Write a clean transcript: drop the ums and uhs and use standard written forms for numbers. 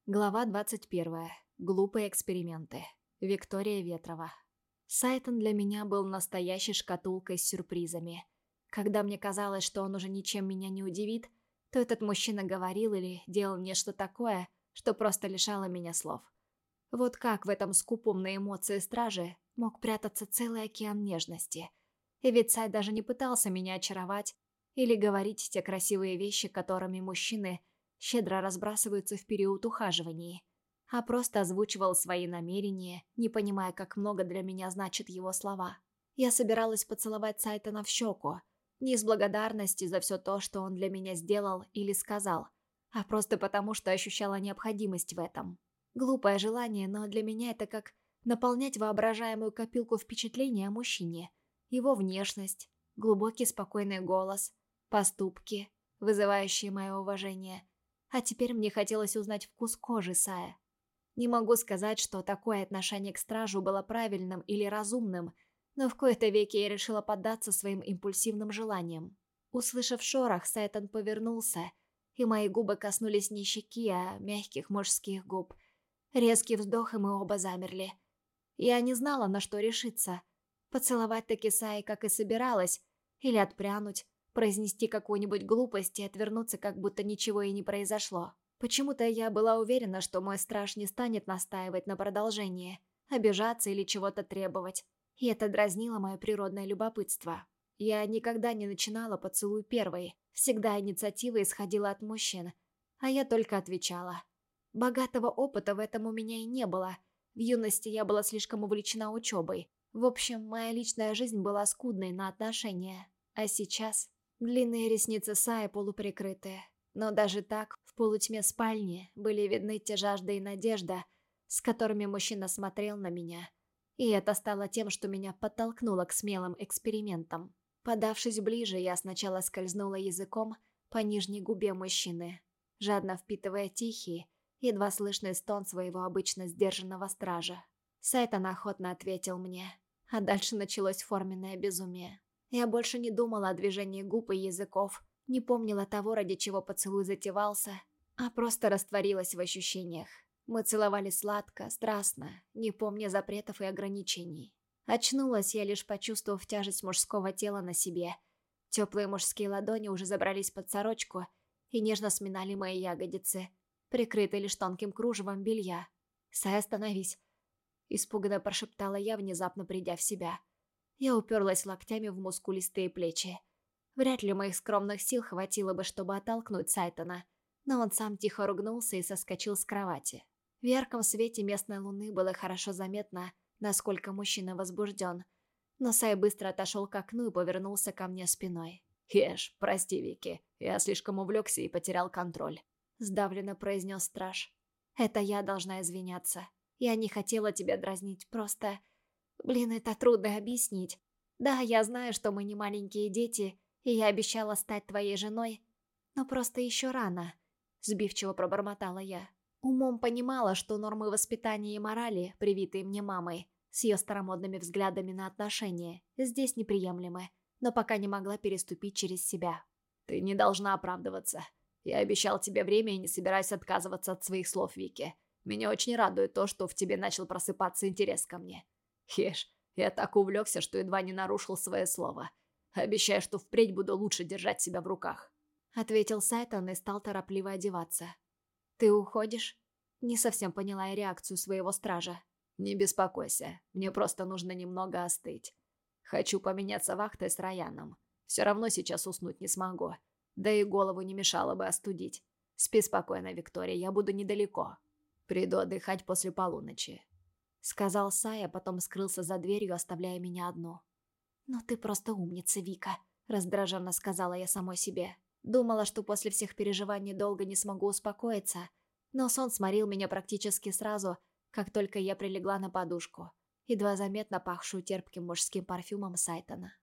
Глава 21. Глупые эксперименты. Виктория Ветрова. Сайтон для меня был настоящей шкатулкой с сюрпризами. Когда мне казалось, что он уже ничем меня не удивит, то этот мужчина говорил или делал нечто такое, что просто лишало меня слов. Вот как в этом скупом на эмоции страже мог прятаться целый океан нежности. И ведь Сайт даже не пытался меня очаровать или говорить те красивые вещи, которыми мужчины щедро разбрасываются в период ухаживаний, а просто озвучивал свои намерения, не понимая, как много для меня значат его слова. Я собиралась поцеловать Сайтона в щеку, не из благодарности за все то, что он для меня сделал или сказал, а просто потому, что ощущала необходимость в этом. Глупое желание, но для меня это как наполнять воображаемую копилку впечатлений о мужчине, его внешность, глубокий спокойный голос, поступки, вызывающие мое уважение. А теперь мне хотелось узнать вкус кожи Сая. Не могу сказать, что такое отношение к стражу было правильным или разумным, но в кои-то веки я решила поддаться своим импульсивным желаниям. Услышав шорох, Сайтон повернулся, и мои губы коснулись не щеки, а мягких мужских губ. Резкий вздох, и мы оба замерли. Я не знала, на что решиться. Поцеловать таки Сая, как и собиралась, или отпрянуть, произнести какую-нибудь глупость и отвернуться, как будто ничего и не произошло. Почему-то я была уверена, что мой страж не станет настаивать на продолжении, обижаться или чего-то требовать. И это дразнило мое природное любопытство. Я никогда не начинала поцелуй первой, всегда инициатива исходила от мужчин, а я только отвечала. Богатого опыта в этом у меня и не было. В юности я была слишком увлечена учебой. В общем, моя личная жизнь была скудной на отношения. А сейчас длинные ресницы Сая полуприкрытые. Но даже так, в полутьме спальни были видны те жажда и надежда, с которыми мужчина смотрел на меня. И это стало тем, что меня подтолкнуло к смелым экспериментам. Подавшись ближе, я сначала скользнула языком по нижней губе мужчины, жадно впитывая тихий, едва слышный стон своего обычно сдержанного стража. Сайтон охотно ответил мне, а дальше началось форменное безумие. Я больше не думала о движении губ и языков, не помнила того, ради чего поцелуй затевался, а просто растворилась в ощущениях. Мы целовались сладко, страстно, не помня запретов и ограничений. Очнулась я, лишь почувствовав тяжесть мужского тела на себе. Теплые мужские ладони уже забрались под сорочку и нежно сминали мои ягодицы, прикрытые лишь тонким кружевом белья. «Сай, остановись!» — испуганно прошептала я, внезапно придя в себя. Я уперлась локтями в мускулистые плечи. Вряд ли моих скромных сил хватило бы, чтобы оттолкнуть Сайтона, но он сам тихо ругнулся и соскочил с кровати. В ярком свете местной луны было хорошо заметно, насколько мужчина возбужден, но Сай быстро отошел к окну и повернулся ко мне спиной. «Ешь, прости, Вики, я слишком увлекся и потерял контроль», — сдавленно произнес страж. «Это я должна извиняться. Я не хотела тебя дразнить, просто... Блин, это трудно объяснить. Да, я знаю, что мы не маленькие дети, и я обещала стать твоей женой, но просто еще рано», — сбивчиво пробормотала я. Умом понимала, что нормы воспитания и морали, привитые мне мамой, с ее старомодными взглядами на отношения, здесь неприемлемы, но пока не могла переступить через себя. «Ты не должна оправдываться. Я обещал тебе время и не собираюсь отказываться от своих слов, Вики. Меня очень радует то, что в тебе начал просыпаться интерес ко мне. Ешь, я так увлекся, что едва не нарушил свое слово. Обещаю, что впредь буду лучше держать себя в руках», — ответил Сайтон и стал торопливо одеваться. «Ты уходишь?» Не совсем поняла я реакцию своего стража. «Не беспокойся, мне просто нужно немного остыть. Хочу поменяться вахтой с Раяном. Все равно сейчас уснуть не смогу. Да и голову не мешало бы остудить. Спи спокойно, Виктория, я буду недалеко. Приду отдыхать после полуночи», — сказал Сай, а потом скрылся за дверью, оставляя меня одну. «Ну ты просто умница, Вика», — раздраженно сказала я самой себе. Думала, что после всех переживаний долго не смогу успокоиться, но сон сморил меня практически сразу, как только я прилегла на подушку, едва заметно пахшую терпким мужским парфюмом Сайтона.